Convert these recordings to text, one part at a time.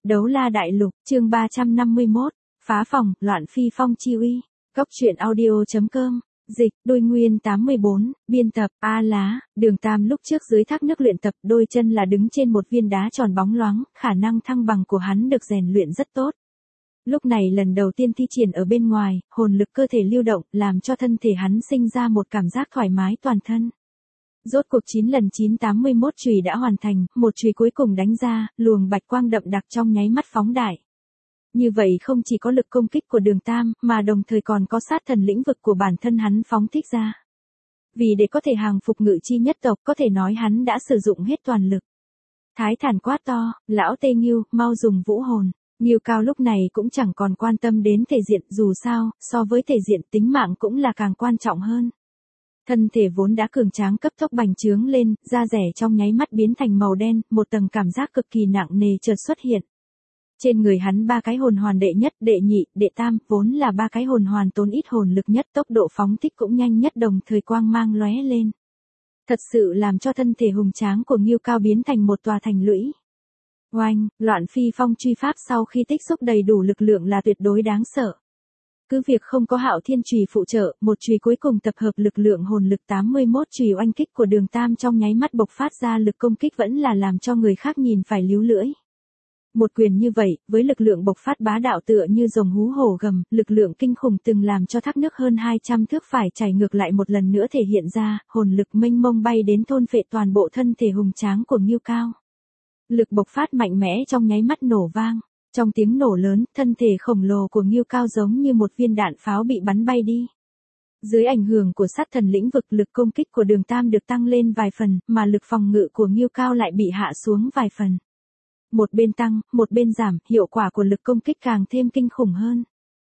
Đấu la đại lục, chương 351, phá phòng, loạn phi phong chi uy. Góc truyện audio.com, dịch, đôi nguyên 84, biên tập, A Lá, Đường Tam lúc trước dưới thác nước luyện tập đôi chân là đứng trên một viên đá tròn bóng loáng, khả năng thăng bằng của hắn được rèn luyện rất tốt. Lúc này lần đầu tiên thi triển ở bên ngoài, hồn lực cơ thể lưu động, làm cho thân thể hắn sinh ra một cảm giác thoải mái toàn thân. Rốt cuộc 9 lần 981 chùy đã hoàn thành, một chùy cuối cùng đánh ra, luồng bạch quang đậm đặc trong nháy mắt phóng đại. Như vậy không chỉ có lực công kích của Đường Tam, mà đồng thời còn có sát thần lĩnh vực của bản thân hắn phóng thích ra. Vì để có thể hàng phục Ngự Chi nhất tộc, có thể nói hắn đã sử dụng hết toàn lực. Thái Thản quát to, lão Tê Ngưu, mau dùng vũ hồn. Ngưu Cao lúc này cũng chẳng còn quan tâm đến thể diện, dù sao, so với thể diện tính mạng cũng là càng quan trọng hơn. Thân thể vốn đã cường tráng cấp tốc bành trướng lên, da rẻ trong nháy mắt biến thành màu đen, một tầng cảm giác cực kỳ nặng nề chợt xuất hiện. Trên người hắn ba cái hồn hoàn đệ nhất, đệ nhị, đệ tam, vốn là ba cái hồn hoàn tốn ít hồn lực nhất, tốc độ phóng thích cũng nhanh nhất, đồng thời quang mang lóe lên. Thật sự làm cho thân thể hùng tráng của Ngưu Cao biến thành một tòa thành lũy. Oanh, loạn phi phong truy pháp sau khi tích xúc đầy đủ lực lượng là tuyệt đối đáng sợ. Cứ việc không có Hạo Thiên chùy phụ trợ, một chùy cuối cùng tập hợp lực lượng hồn lực 81 chùy oanh kích của Đường Tam trong nháy mắt bộc phát ra lực công kích vẫn là làm cho người khác nhìn phải líu lưỡi. Một quyền như vậy, với lực lượng bộc phát bá đạo tựa như rồng hú hổ gầm, lực lượng kinh khủng từng làm cho thác nước hơn 200 thước phải chảy ngược lại một lần nữa thể hiện ra, hồn lực mênh mông bay đến thôn phệ toàn bộ thân thể hùng tráng của Ngưu Cao. Lực bộc phát mạnh mẽ trong nháy mắt nổ vang. Trong tiếng nổ lớn, thân thể khổng lồ của Ngưu Cao giống như một viên đạn pháo bị bắn bay đi. Dưới ảnh hưởng của sát thần lĩnh vực, lực công kích của Đường Tam được tăng lên vài phần, mà lực phòng ngự của Ngưu Cao lại bị hạ xuống vài phần. Một bên tăng, một bên giảm, hiệu quả của lực công kích càng thêm kinh khủng hơn.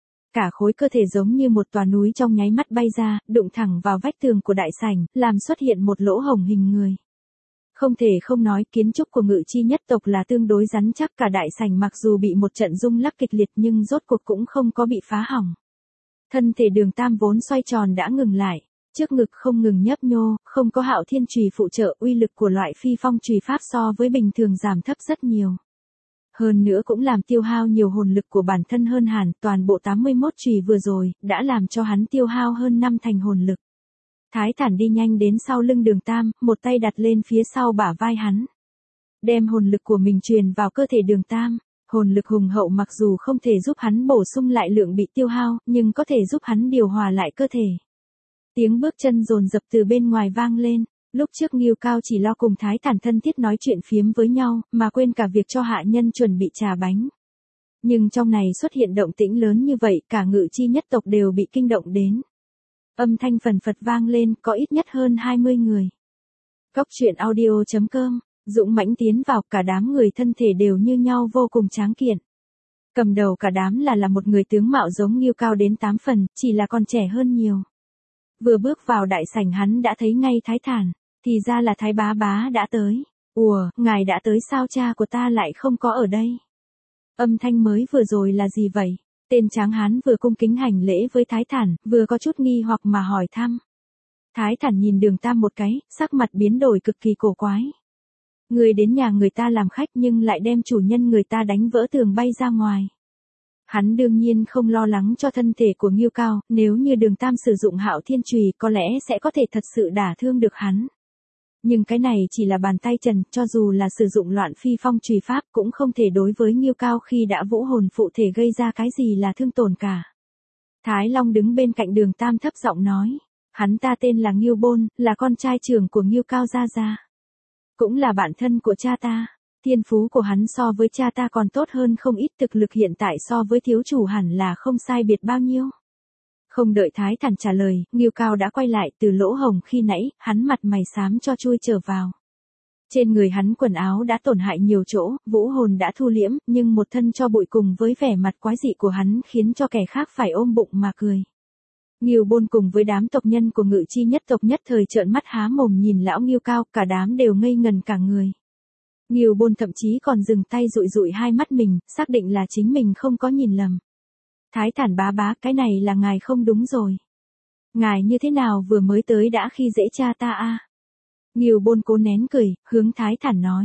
Cả khối cơ thể giống như một tòa núi trong nháy mắt bay ra, đụng thẳng vào vách tường của đại sảnh, làm xuất hiện một lỗ hổng hình người. Không thể không nói, kiến trúc của Ngự Chi nhất tộc là tương đối rắn chắc, cả đại sảnh mặc dù bị một trận rung lắc kịch liệt nhưng rốt cuộc cũng không có bị phá hỏng. Thân thể Đường Tam vốn xoay tròn đã ngừng lại, trước ngực không ngừng nhấp nhô, không có Hạo Thiên chùy phụ trợ, uy lực của loại phi phong chùy pháp so với bình thường giảm thấp rất nhiều. Hơn nữa cũng làm tiêu hao nhiều hồn lực của bản thân hơn hẳn, toàn bộ 81 chùy vừa rồi đã làm cho hắn tiêu hao hơn 5 thành hồn lực. Thái Thản đi nhanh đến sau lưng Đường Tam, một tay đặt lên phía sau bả vai hắn. Đem hồn lực của mình truyền vào cơ thể Đường Tam. Hồn lực hùng hậu mặc dù không thể giúp hắn bổ sung lại lượng bị tiêu hao, nhưng có thể giúp hắn điều hòa lại cơ thể. Tiếng bước chân dồn dập từ bên ngoài vang lên. Lúc trước Ngưu Cao chỉ lo cùng Thái Thản thân thiết nói chuyện phiếm với nhau, mà quên cả việc cho hạ nhân chuẩn bị trà bánh. Nhưng trong này xuất hiện động tĩnh lớn như vậy, cả Ngự Chi nhất tộc đều bị kinh động đến. Âm thanh phần phật vang lên, có ít nhất hơn 20 người. Góc truyện audio.com, dũng mãnh tiến vào, cả đám người thân thể đều như nhau vô cùng tráng kiện. Cầm đầu cả đám là một người tướng mạo giống Ngưu Cao đến 8 phần, chỉ là còn trẻ hơn nhiều. Vừa bước vào đại sảnh hắn đã thấy ngay Thái Thản, thì ra là Thái Bá Bá đã tới. Ủa, ngài đã tới sao, cha của ta lại không có ở đây? Âm thanh mới vừa rồi là gì vậy? Tên tráng hán vừa cung kính hành lễ với Thái Thản, vừa có chút nghi hoặc mà hỏi thăm. Thái Thản nhìn Đường Tam một cái, sắc mặt biến đổi cực kỳ cổ quái. Người đến nhà người ta làm khách nhưng lại đem chủ nhân người ta đánh vỡ tường bay ra ngoài. Hắn đương nhiên không lo lắng cho thân thể của Ngưu Cao, nếu như Đường Tam sử dụng Hạo Thiên chùy có lẽ sẽ có thể thật sự đả thương được hắn. Nhưng cái này chỉ là bàn tay trần, cho dù là sử dụng loạn phi phong chùy pháp cũng không thể đối với Ngưu Cao khi đã vũ hồn phụ thể gây ra cái gì là thương tổn cả. Thái Long đứng bên cạnh Đường Tam thấp giọng nói, hắn ta tên là Ngưu Bôn, là con trai trưởng của Ngưu Cao gia gia. Cũng là bạn thân của cha ta, thiên phú của hắn so với cha ta còn tốt hơn không ít, thực lực hiện tại so với thiếu chủ hẳn là không sai biệt bao nhiêu. Không đợi Thái Thản trả lời, Ngưu Cao đã quay lại từ lỗ hổng khi nãy, hắn mặt mày xám cho chui trở vào. Trên người hắn quần áo đã tổn hại nhiều chỗ, vũ hồn đã thu liễm, nhưng một thân cho bụi cùng với vẻ mặt quái dị của hắn khiến cho kẻ khác phải ôm bụng mà cười. Ngưu Bôn cùng với đám tộc nhân của Ngự Chi nhất tộc nhất thời trợn mắt há mồm nhìn lão Ngưu Cao, cả đám đều ngây ngần cả người. Ngưu Bôn thậm chí còn dừng tay dụi dụi hai mắt mình, xác định là chính mình không có nhìn lầm. Thái Thản bá bá, cái này là ngài không đúng rồi. Ngài như thế nào vừa mới tới đã khi dễ cha ta a? Ngưu Bôn cố nén cười, hướng Thái Thản nói.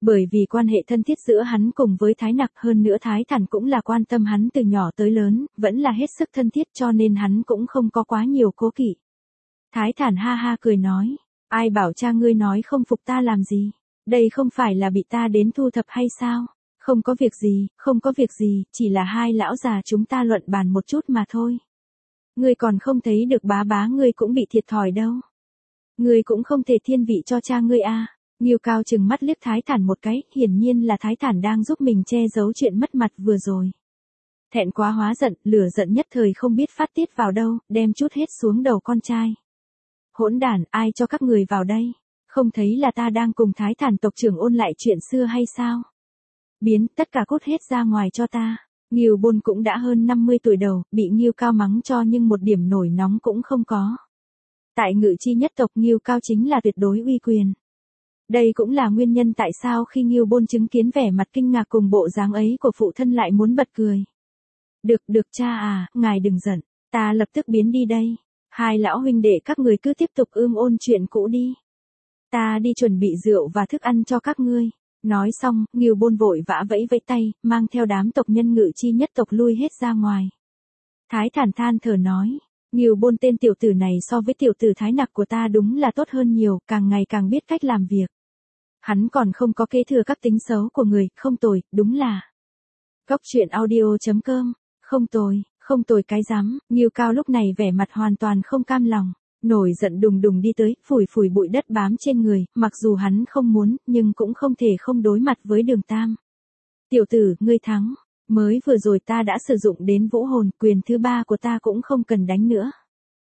Bởi vì quan hệ thân thiết giữa hắn cùng với Thái Nặc, hơn nữa Thái Thản cũng là quan tâm hắn từ nhỏ tới lớn, vẫn là hết sức thân thiết, cho nên hắn cũng không có quá nhiều cố kỵ. Thái Thản ha ha cười nói, ai bảo cha ngươi nói không phục ta làm gì, đây không phải là bị ta đến thu thập hay sao? Không có việc gì, không có việc gì, chỉ là hai lão già chúng ta luận bàn một chút mà thôi. Ngươi còn không thấy được bá bá ngươi cũng bị thiệt thòi đâu. Ngươi cũng không thể thiên vị cho cha ngươi à. Ngưu Cao trừng mắt liếc Thái Thản một cái, hiển nhiên là Thái Thản đang giúp mình che giấu chuyện mất mặt vừa rồi. Thẹn quá hóa giận, lửa giận nhất thời không biết phát tiết vào đâu, đem chút hết xuống đầu con trai. Hỗn đản, ai cho các người vào đây? Không thấy là ta đang cùng Thái Thản tộc trưởng ôn lại chuyện xưa hay sao? Biến, tất cả cút hết ra ngoài cho ta. Ngưu Bôn cũng đã hơn 50 tuổi đầu, bị Ngưu Cao mắng cho nhưng một điểm nổi nóng cũng không có. Tại Ngự Chi nhất tộc Ngưu Cao chính là tuyệt đối uy quyền. Đây cũng là nguyên nhân tại sao khi Ngưu Bôn chứng kiến vẻ mặt kinh ngạc cùng bộ dáng ấy của phụ thân lại muốn bật cười. Được cha à, ngài đừng giận, ta lập tức biến đi đây. Hai lão huynh đệ các người cứ tiếp tục ôn chuyện cũ đi. Ta đi chuẩn bị rượu và thức ăn cho các ngươi. Nói xong, Ngưu Bôn vội vã vẫy vẫy tay, mang theo đám tộc nhân Ngự Chi nhất tộc lui hết ra ngoài. Thái Thản than thở nói, Ngưu Bôn tên tiểu tử này so với tiểu tử Thái Nặc của ta đúng là tốt hơn nhiều, càng ngày càng biết cách làm việc. Hắn còn không có kế thừa các tính xấu của người, không tồi, đúng là. Cốc truyện audio.com, không tồi cái rắm. Ngưu Cao lúc này vẻ mặt hoàn toàn không cam lòng, nổi giận đùng đùng đi tới, phủi bụi đất bám trên người, mặc dù hắn không muốn, nhưng cũng không thể không đối mặt với Đường Tam. Tiểu tử, ngươi thắng, mới vừa rồi ta đã sử dụng đến vũ hồn, quyền thứ ba của ta cũng không cần đánh nữa.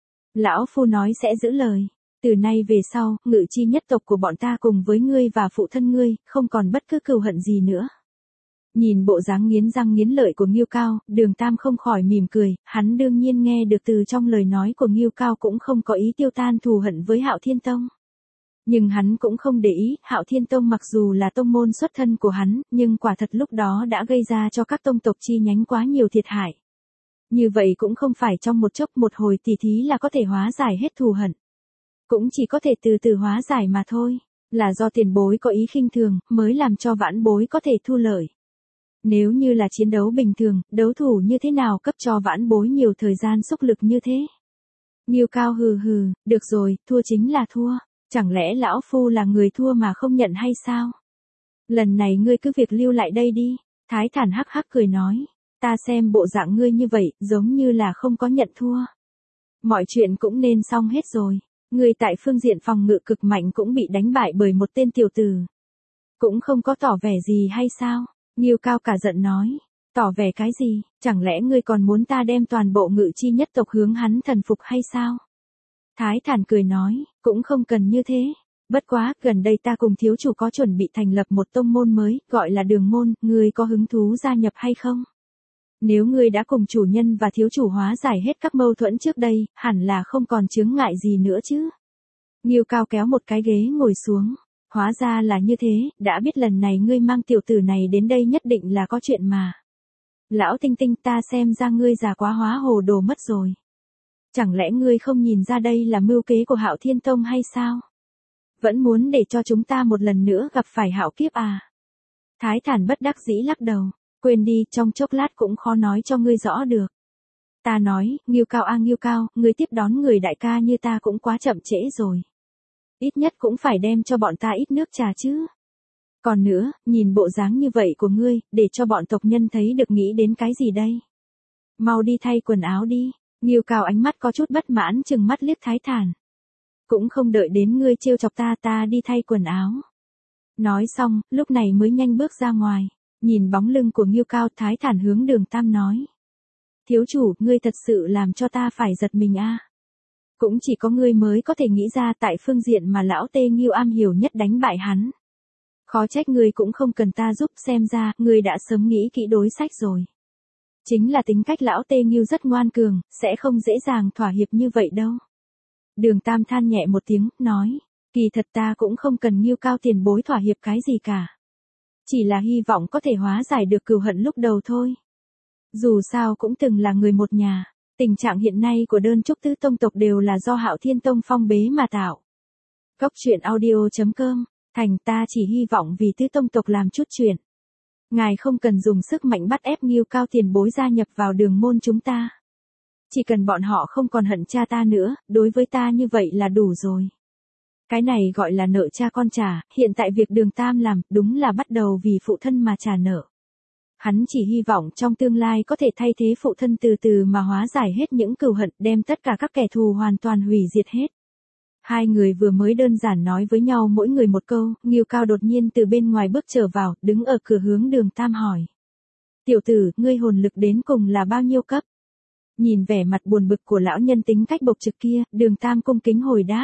Lão phu nói sẽ giữ lời. Từ nay về sau, Ngự Chi nhất tộc của bọn ta cùng với ngươi và phụ thân ngươi, không còn bất cứ cừu hận gì nữa. Nhìn bộ dáng nghiến răng nghiến lợi của Ngưu Cao, Đường Tam không khỏi mỉm cười, hắn đương nhiên nghe được từ trong lời nói của Ngưu Cao cũng không có ý tiêu tan thù hận với Hạo Thiên Tông. Nhưng hắn cũng không để ý, Hạo Thiên Tông mặc dù là tông môn xuất thân của hắn, nhưng quả thật lúc đó đã gây ra cho các tông tộc chi nhánh quá nhiều thiệt hại. Như vậy cũng không phải trong một chốc một hồi tỉ thí là có thể hóa giải hết thù hận. Cũng chỉ có thể từ từ hóa giải mà thôi, là do tiền bối có ý khinh thường, mới làm cho vãn bối có thể thu lợi. Nếu như là chiến đấu bình thường, đấu thủ như thế nào cấp cho vãn bối nhiều thời gian xúc lực như thế? Ngưu Cao hừ, được rồi, thua chính là thua, chẳng lẽ lão phu là người thua mà không nhận hay sao? Lần này ngươi cứ việc lưu lại đây đi, Thái Thản hắc hắc cười nói, ta xem bộ dạng ngươi như vậy, giống như là không có nhận thua. Mọi chuyện cũng nên xong hết rồi. Người tại phương diện phòng ngự cực mạnh cũng bị đánh bại bởi một tên tiểu tử. Cũng không có tỏ vẻ gì hay sao? Ngưu Cao cả giận nói. Tỏ vẻ cái gì? Chẳng lẽ ngươi còn muốn ta đem toàn bộ Ngự Chi nhất tộc hướng hắn thần phục hay sao? Thái Thản cười nói, cũng không cần như thế. Bất quá, gần đây ta cùng thiếu chủ có chuẩn bị thành lập một tông môn mới, gọi là Đường môn, ngươi có hứng thú gia nhập hay không? Nếu ngươi đã cùng chủ nhân và thiếu chủ hóa giải hết các mâu thuẫn trước đây, hẳn là không còn chướng ngại gì nữa chứ. Ngưu Cao kéo một cái ghế ngồi xuống. Hóa ra là như thế, đã biết lần này ngươi mang tiểu tử này đến đây nhất định là có chuyện mà. Lão Tinh Tinh, ta xem ra ngươi già quá hóa hồ đồ mất rồi. Chẳng lẽ ngươi không nhìn ra đây là mưu kế của Hạo Thiên Tông hay sao? Vẫn muốn để cho chúng ta một lần nữa gặp phải hạo kiếp à? Thái Thản bất đắc dĩ lắc đầu. Quên đi, trong chốc lát cũng khó nói cho ngươi rõ được. Ta nói, Ngưu Cao a Ngưu Cao, ngươi tiếp đón người đại ca như ta cũng quá chậm trễ rồi. Ít nhất cũng phải đem cho bọn ta ít nước trà chứ. Còn nữa, nhìn bộ dáng như vậy của ngươi, để cho bọn tộc nhân thấy được nghĩ đến cái gì đây? Mau đi thay quần áo đi. Ngưu Cao ánh mắt có chút bất mãn chừng mắt liếc Thái Thản. Cũng không đợi đến ngươi trêu chọc ta đi thay quần áo. Nói xong, lúc này mới nhanh bước ra ngoài. Nhìn bóng lưng của Ngưu Cao, Thái Thản hướng Đường Tam nói. Thiếu chủ, ngươi thật sự làm cho ta phải giật mình a. Cũng chỉ có ngươi mới có thể nghĩ ra tại phương diện mà lão Tê Ngưu am hiểu nhất đánh bại hắn. Khó trách ngươi cũng không cần ta giúp, xem ra, ngươi đã sớm nghĩ kỹ đối sách rồi. Chính là tính cách lão Tê Ngưu rất ngoan cường, sẽ không dễ dàng thỏa hiệp như vậy đâu. Đường Tam than nhẹ một tiếng, nói. Kỳ thật ta cũng không cần Ngưu Cao tiền bối thỏa hiệp cái gì cả. Chỉ là hy vọng có thể hóa giải được cừu hận lúc đầu thôi. Dù sao cũng từng là người một nhà, tình trạng hiện nay của đơn trúc tứ tông tộc đều là do Hạo Thiên Tông phong bế mà tạo. Cốc truyện audio.com Thành ta chỉ hy vọng vì tứ tông tộc làm chút chuyện. Ngài không cần dùng sức mạnh bắt ép Ngưu Cao tiền bối gia nhập vào đường môn chúng ta. Chỉ cần bọn họ không còn hận cha ta nữa, đối với ta như vậy là đủ rồi. Cái này gọi là nợ cha con trả, hiện tại việc Đường Tam làm, đúng là bắt đầu vì phụ thân mà trả nợ. Hắn chỉ hy vọng trong tương lai có thể thay thế phụ thân từ từ mà hóa giải hết những cừu hận, đem tất cả các kẻ thù hoàn toàn hủy diệt hết. Hai người vừa mới đơn giản nói với nhau mỗi người một câu, Ngưu Cao đột nhiên từ bên ngoài bước trở vào, đứng ở cửa hướng Đường Tam hỏi. Tiểu tử, ngươi hồn lực đến cùng là bao nhiêu cấp? Nhìn vẻ mặt buồn bực của lão nhân tính cách bộc trực kia, Đường Tam cung kính hồi đáp.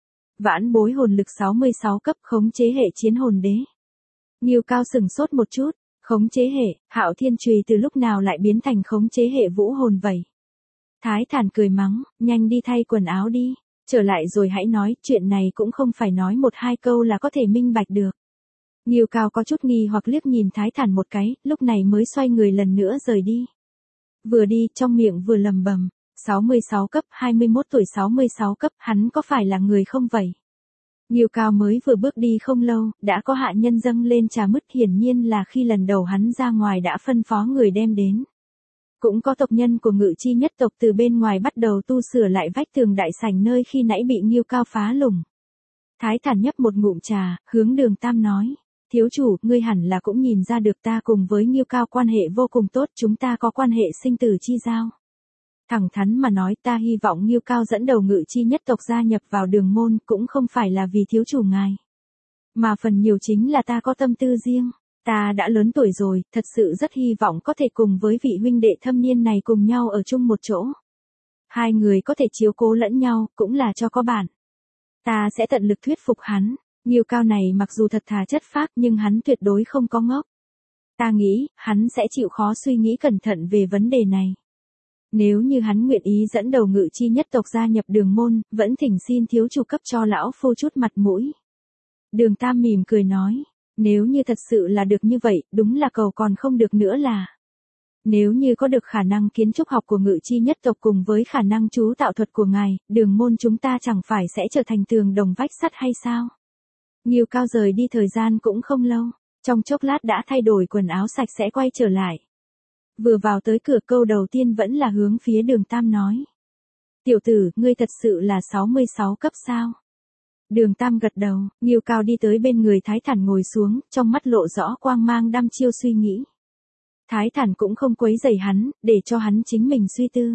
Vãn bối hồn lực 66 cấp, khống chế hệ chiến hồn đế. Ngưu Cao sừng sốt một chút, khống chế hệ, Hạo Thiên Chùy từ lúc nào lại biến thành khống chế hệ vũ hồn vậy? Thái Thản cười mắng, nhanh đi thay quần áo đi, trở lại rồi hãy nói, chuyện này cũng không phải nói một hai câu là có thể minh bạch được. Ngưu Cao có chút nghi hoặc liếc nhìn Thái Thản một cái, lúc này mới xoay người lần nữa rời đi. Vừa đi, trong miệng vừa lầm bầm, 66 cấp, 21 tuổi 66 cấp, hắn có phải là người không vậy? Ngưu Cao mới vừa bước đi không lâu, đã có hạ nhân dâng lên trà mứt, hiển nhiên là khi lần đầu hắn ra ngoài đã phân phó người đem đến. Cũng có tộc nhân của Ngự Chi nhất tộc từ bên ngoài bắt đầu tu sửa lại vách tường đại sảnh nơi khi nãy bị Ngưu Cao phá lủng. Thái Thản nhấp một ngụm trà, hướng Đường Tam nói. Thiếu chủ, ngươi hẳn là cũng nhìn ra được ta cùng với Ngưu Cao quan hệ vô cùng tốt, chúng ta có quan hệ sinh tử chi giao. Thẳng thắn mà nói, ta hy vọng Ngưu Cao dẫn đầu Ngự Chi nhất tộc gia nhập vào đường môn, cũng không phải là vì thiếu chủ ngài. Mà phần nhiều chính là ta có tâm tư riêng. Ta đã lớn tuổi rồi, thật sự rất hy vọng có thể cùng với vị huynh đệ thâm niên này cùng nhau ở chung một chỗ. Hai người có thể chiếu cố lẫn nhau, cũng là cho có bạn. Ta sẽ tận lực thuyết phục hắn. Ngưu Cao này mặc dù thật thà chất phác nhưng hắn tuyệt đối không có ngốc. Ta nghĩ, hắn sẽ chịu khó suy nghĩ cẩn thận về vấn đề này. Nếu như hắn nguyện ý dẫn đầu Ngự Chi nhất tộc gia nhập đường môn, vẫn thỉnh xin thiếu chủ cấp cho lão phu chút mặt mũi. Đường Tam mỉm cười nói, nếu như thật sự là được như vậy, đúng là cầu còn không được nữa là. Nếu như có được khả năng kiến trúc học của Ngự Chi nhất tộc cùng với khả năng chú tạo thuật của ngài, đường môn chúng ta chẳng phải sẽ trở thành tường đồng vách sắt hay sao? Ngưu Cao rời đi thời gian cũng không lâu, trong chốc lát đã thay đổi quần áo sạch sẽ quay trở lại. Vừa vào tới cửa, câu đầu tiên vẫn là hướng phía Đường Tam nói. Tiểu tử, ngươi thật sự là 66 cấp sao? Đường Tam gật đầu, Ngưu Cao đi tới bên người Thái Thản ngồi xuống, trong mắt lộ rõ quang mang đăm chiêu suy nghĩ. Thái Thản cũng không quấy rầy hắn, để cho hắn chính mình suy tư.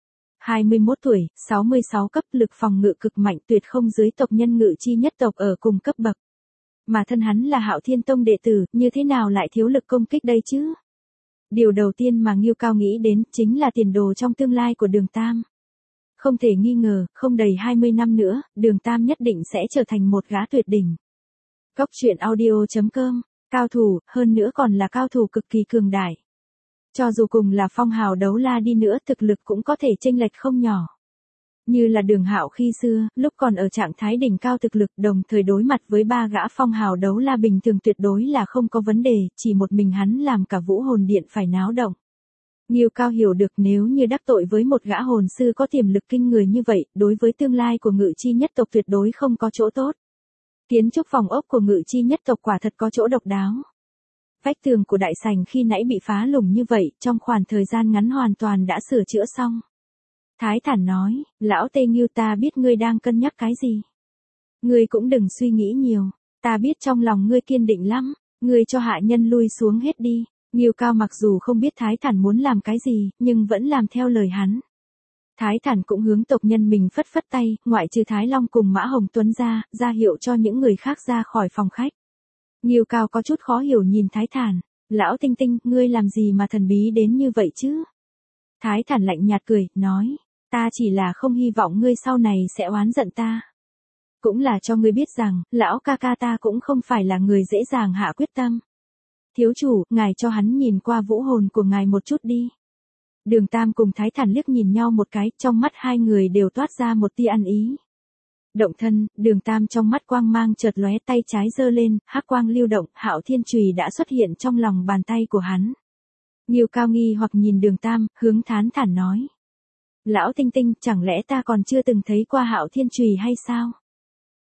21 tuổi, 66 cấp, lực phòng ngự cực mạnh, tuyệt không dưới tộc nhân Ngự Chi nhất tộc ở cùng cấp bậc. Mà thân hắn là Hạo Thiên Tông đệ tử, như thế nào lại thiếu lực công kích đây chứ? Điều đầu tiên mà Ngưu Cao nghĩ đến chính là tiền đồ trong tương lai của Đường Tam. Không thể nghi ngờ, không đầy 20 năm nữa, Đường Tam nhất định sẽ trở thành một gã tuyệt đỉnh. Cốc truyện audio.com, cao thủ, hơn nữa còn là cao thủ cực kỳ cường đại. Cho dù cùng là phong hào đấu la đi nữa, thực lực cũng có thể chênh lệch không nhỏ. Như là Đường Hạo khi xưa, lúc còn ở trạng thái đỉnh cao thực lực, đồng thời đối mặt với ba gã phong hào đấu la bình thường tuyệt đối là không có vấn đề, chỉ một mình hắn làm cả vũ hồn điện phải náo động. Ngưu Cao hiểu được nếu như đắc tội với một gã hồn sư có tiềm lực kinh người như vậy, đối với tương lai của Ngự Chi nhất tộc tuyệt đối không có chỗ tốt. Kiến trúc phòng ốc của Ngự Chi nhất tộc quả thật có chỗ độc đáo. Vách tường của đại sảnh khi nãy bị phá lủng như vậy, trong khoảng thời gian ngắn hoàn toàn đã sửa chữa xong. Thái Thản nói, lão Tê Ngưu, ta biết ngươi đang cân nhắc cái gì. Ngươi cũng đừng suy nghĩ nhiều, ta biết trong lòng ngươi kiên định lắm, ngươi cho hạ nhân lui xuống hết đi. Ngưu Cao mặc dù không biết Thái Thản muốn làm cái gì, nhưng vẫn làm theo lời hắn. Thái Thản cũng hướng tộc nhân mình phất phất tay, ngoại trừ Thái Long cùng Mã Hồng Tuấn ra hiệu cho những người khác ra khỏi phòng khách. Ngưu Cao có chút khó hiểu nhìn Thái Thản, lão Tinh Tinh, ngươi làm gì mà thần bí đến như vậy chứ? Thái Thản lạnh nhạt cười, nói, ta chỉ là không hy vọng ngươi sau này sẽ oán giận ta. Cũng là cho ngươi biết rằng, lão ca ca ta cũng không phải là người dễ dàng hạ quyết tâm. Thiếu chủ, ngài cho hắn nhìn qua vũ hồn của ngài một chút đi. Đường Tam cùng Thái Thản liếc nhìn nhau một cái, trong mắt hai người đều toát ra một tia ăn ý. Động thân, Đường Tam trong mắt quang mang chợt lóe, tay trái giơ lên, hắc quang lưu động, Hạo Thiên Chùy đã xuất hiện trong lòng bàn tay của hắn. Ngưu Cao nghi hoặc nhìn Đường Tam, hướng Thán Thản nói. Lão Tinh Tinh, chẳng lẽ ta còn chưa từng thấy qua Hạo Thiên Chùy hay sao?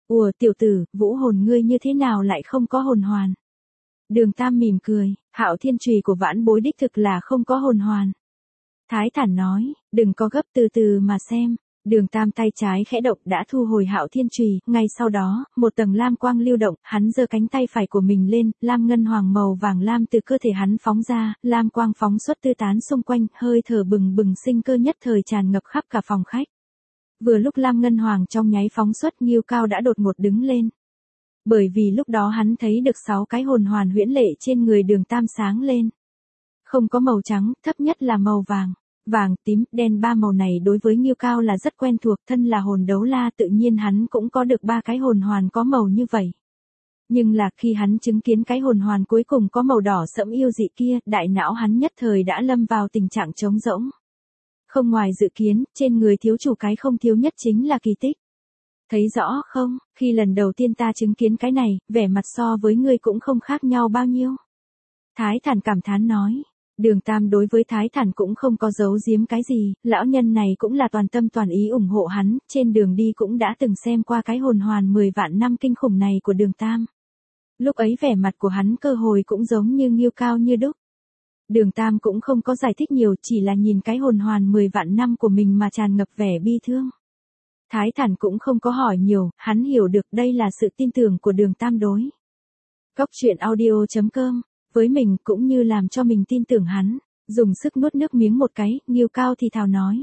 Ủa tiểu tử, vũ hồn ngươi như thế nào lại không có hồn hoàn? Đường Tam mỉm cười, Hạo Thiên Chùy của vãn bối đích thực là không có hồn hoàn. Thái Thản nói, đừng có gấp, từ từ mà xem. Đường Tam tay trái khẽ động đã thu hồi Hạo Thiên Chùy, ngay sau đó, một tầng lam quang lưu động, hắn giơ cánh tay phải của mình lên, lam ngân hoàng màu vàng lam từ cơ thể hắn phóng ra, lam quang phóng xuất tứ tán xung quanh, hơi thở bừng bừng sinh cơ nhất thời tràn ngập khắp cả phòng khách. Vừa lúc lam ngân hoàng trong nháy phóng xuất, Ngưu Cao đã đột ngột đứng lên. Bởi vì lúc đó hắn thấy được 6 cái hồn hoàn huyễn lệ trên người Đường Tam sáng lên. Không có màu trắng, thấp nhất là màu vàng. Vàng, tím, đen, ba màu này đối với Ngưu Cao là rất quen thuộc, thân là hồn đấu la tự nhiên hắn cũng có được 3 cái hồn hoàn có màu như vậy. Nhưng là khi hắn chứng kiến cái hồn hoàn cuối cùng có màu đỏ sẫm yêu dị kia, đại não hắn nhất thời đã lâm vào tình trạng trống rỗng. Không ngoài dự kiến, trên người thiếu chủ cái không thiếu nhất chính là kỳ tích. Thấy rõ không, khi lần đầu tiên ta chứng kiến cái này, vẻ mặt so với ngươi cũng không khác nhau bao nhiêu. Thái Thản cảm thán nói. Đường Tam đối với Thái Thản cũng không có giấu giếm cái gì, lão nhân này cũng là toàn tâm toàn ý ủng hộ hắn, trên đường đi cũng đã từng xem qua cái hồn hoàn 10 vạn năm kinh khủng này của Đường Tam. Lúc ấy vẻ mặt của hắn cơ hồi cũng giống như Ngưu Cao như đúc. Đường Tam cũng không có giải thích nhiều, chỉ là nhìn cái hồn hoàn 10 vạn năm của mình mà tràn ngập vẻ bi thương. Thái Thản cũng không có hỏi nhiều, hắn hiểu được đây là sự tin tưởng của Đường Tam đối. Cốc truyện audio.com, với mình cũng như làm cho mình tin tưởng hắn, dùng sức nuốt nước miếng một cái, Ngưu Cao thì thào nói.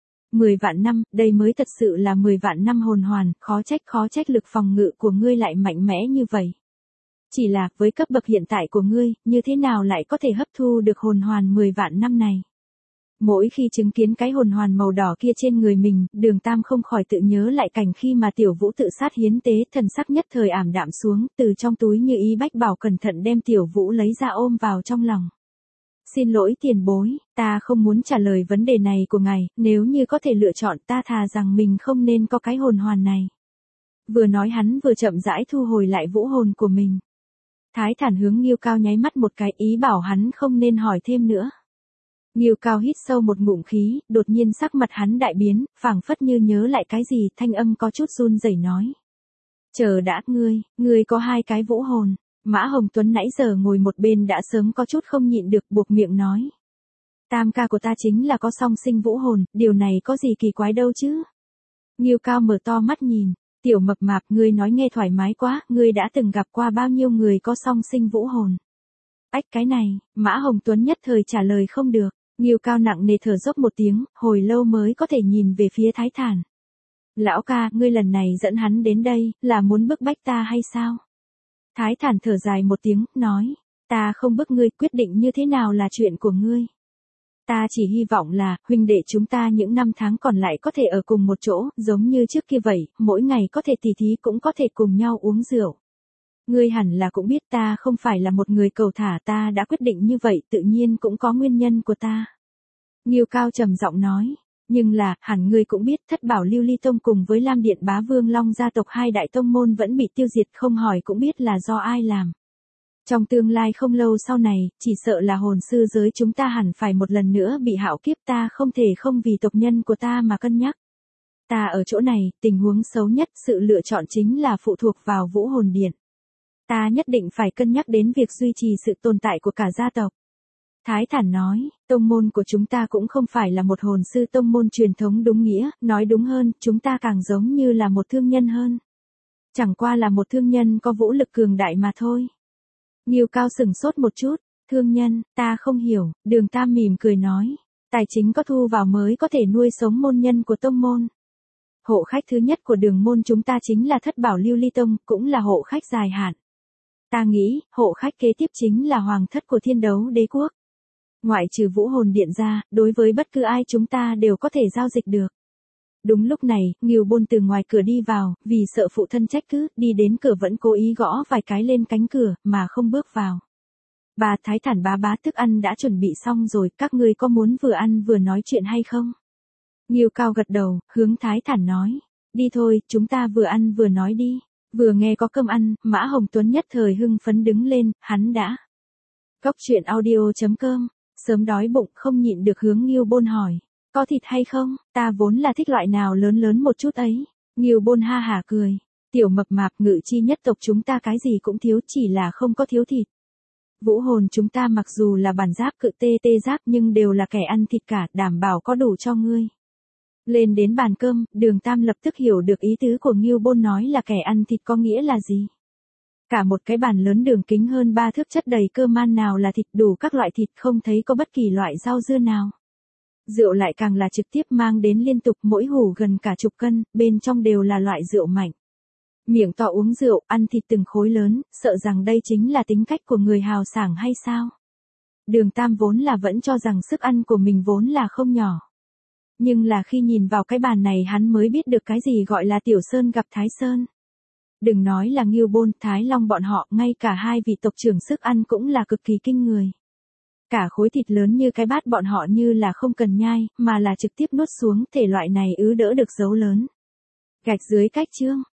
10 vạn năm, đây mới thật sự là 10 vạn năm hồn hoàn, khó trách lực phòng ngự của ngươi lại mạnh mẽ như vậy. Chỉ là, với cấp bậc hiện tại của ngươi, như thế nào lại có thể hấp thu được hồn hoàn 10 vạn năm này? Mỗi khi chứng kiến cái hồn hoàn màu đỏ kia trên người mình, Đường Tam không khỏi tự nhớ lại cảnh khi mà Tiểu Vũ tự sát hiến tế, thần sắc nhất thời ảm đạm xuống, từ trong túi Như Ý Bách Bảo cẩn thận đem Tiểu Vũ lấy ra ôm vào trong lòng. Xin lỗi tiền bối, ta không muốn trả lời vấn đề này của ngài, nếu như có thể lựa chọn ta thà rằng mình không nên có cái hồn hoàn này. Vừa nói hắn vừa chậm rãi thu hồi lại vũ hồn của mình. Thái Thản hướng Ngưu Cao nháy mắt một cái, ý bảo hắn không nên hỏi thêm nữa. Ngưu Cao hít sâu một ngụm khí, đột nhiên sắc mặt hắn đại biến, phảng phất như nhớ lại cái gì, thanh âm có chút run rẩy nói. Chờ đã, ngươi có 2 cái vũ hồn. Mã Hồng Tuấn nãy giờ ngồi một bên đã sớm có chút không nhịn được, buộc miệng nói. Tam ca của ta chính là có song sinh vũ hồn, điều này có gì kỳ quái đâu chứ. Ngưu Cao mở to mắt nhìn, Tiểu Mập Mạp, ngươi nói nghe thoải mái quá, ngươi đã từng gặp qua bao nhiêu người có song sinh vũ hồn. Ách cái này, Mã Hồng Tuấn nhất thời trả lời không được. Ngưu Cao nặng nề thở dốc một tiếng, hồi lâu mới có thể nhìn về phía Thái Thản. Lão ca, ngươi lần này dẫn hắn đến đây, là muốn bức bách ta hay sao? Thái Thản thở dài một tiếng, nói, ta không bức ngươi, quyết định như thế nào là chuyện của ngươi. Ta chỉ hy vọng là, huynh đệ chúng ta những năm tháng còn lại có thể ở cùng một chỗ, giống như trước kia vậy, mỗi ngày có thể tỉ thí cũng có thể cùng nhau uống rượu. Ngươi hẳn là cũng biết ta không phải là một người cầu thả, ta đã quyết định như vậy, tự nhiên cũng có nguyên nhân của ta. Ngưu Cao trầm giọng nói, nhưng là, hẳn ngươi cũng biết Thất Bảo Lưu Ly Tông cùng với Lam Điện Bá Vương Long gia tộc 2 đại tông môn vẫn bị tiêu diệt, không hỏi cũng biết là do ai làm. Trong tương lai không lâu sau này, chỉ sợ là hồn sư giới chúng ta hẳn phải một lần nữa bị hạo kiếp, ta không thể không vì tộc nhân của ta mà cân nhắc. Ta ở chỗ này, tình huống xấu nhất, sự lựa chọn chính là phụ thuộc vào Vũ Hồn Điện. Ta nhất định phải cân nhắc đến việc duy trì sự tồn tại của cả gia tộc. Thái Thản nói, tông môn của chúng ta cũng không phải là một hồn sư tông môn truyền thống đúng nghĩa, nói đúng hơn, chúng ta càng giống như là một thương nhân hơn. Chẳng qua là một thương nhân có vũ lực cường đại mà thôi. Ngưu Cao sửng sốt một chút, thương nhân, ta không hiểu, Đường Tam mỉm cười nói, tài chính có thu vào mới có thể nuôi sống môn nhân của tông môn. Hộ khách thứ nhất của đường môn chúng ta chính là Thất Bảo Lưu Ly Tông, cũng là hộ khách dài hạn. Ta nghĩ, hộ khách kế tiếp chính là hoàng thất của Thiên Đấu Đế quốc. Ngoại trừ Vũ Hồn Điện ra, đối với bất cứ ai chúng ta đều có thể giao dịch được. Đúng lúc này, Ngưu Bôn từ ngoài cửa đi vào, vì sợ phụ thân trách cứ, đi đến cửa vẫn cố ý gõ vài cái lên cánh cửa, mà không bước vào. Bà Thái Thản bá thức ăn đã chuẩn bị xong rồi, các ngươi có muốn vừa ăn vừa nói chuyện hay không? Ngưu Cao gật đầu, hướng Thái Thản nói, đi thôi, chúng ta vừa ăn vừa nói đi. Vừa nghe có cơm ăn, Mã Hồng Tuấn nhất thời hưng phấn đứng lên, hắn đã. Cốc truyện audio.com, sớm đói bụng không nhịn được hướng Ngưu Bôn hỏi. Có thịt hay không, ta vốn là thích loại nào lớn lớn một chút ấy. Ngưu Bôn ha hả cười. Tiểu mập mạp, Ngự chi nhất tộc chúng ta cái gì cũng thiếu, chỉ là không có thiếu thịt. Vũ hồn chúng ta mặc dù là bản giáp cự tê giáp nhưng đều là kẻ ăn thịt cả, đảm bảo có đủ cho ngươi. Lên đến bàn cơm, Đường Tam lập tức hiểu được ý tứ của Ngưu Bôn nói là kẻ ăn thịt có nghĩa là gì. Cả một cái bàn lớn đường kính hơn 3 thước chất đầy cơm man, nào là thịt, đủ các loại thịt, không thấy có bất kỳ loại rau dưa nào. Rượu lại càng là trực tiếp mang đến liên tục, mỗi hủ gần cả chục cân, bên trong đều là loại rượu mạnh. Miệng to uống rượu, ăn thịt từng khối lớn, sợ rằng đây chính là tính cách của người hào sảng hay sao? Đường Tam vốn là vẫn cho rằng sức ăn của mình vốn là không nhỏ. Nhưng là khi nhìn vào cái bàn này hắn mới biết được cái gì gọi là Tiểu Sơn gặp Thái Sơn. Đừng nói là Ngưu Bôn, Thái Long bọn họ, ngay cả hai vị tộc trưởng sức ăn cũng là cực kỳ kinh người. Cả khối thịt lớn như cái bát bọn họ như là không cần nhai, mà là trực tiếp nuốt xuống, thể loại này ứ đỡ được dấu lớn. Gạch dưới cách chương.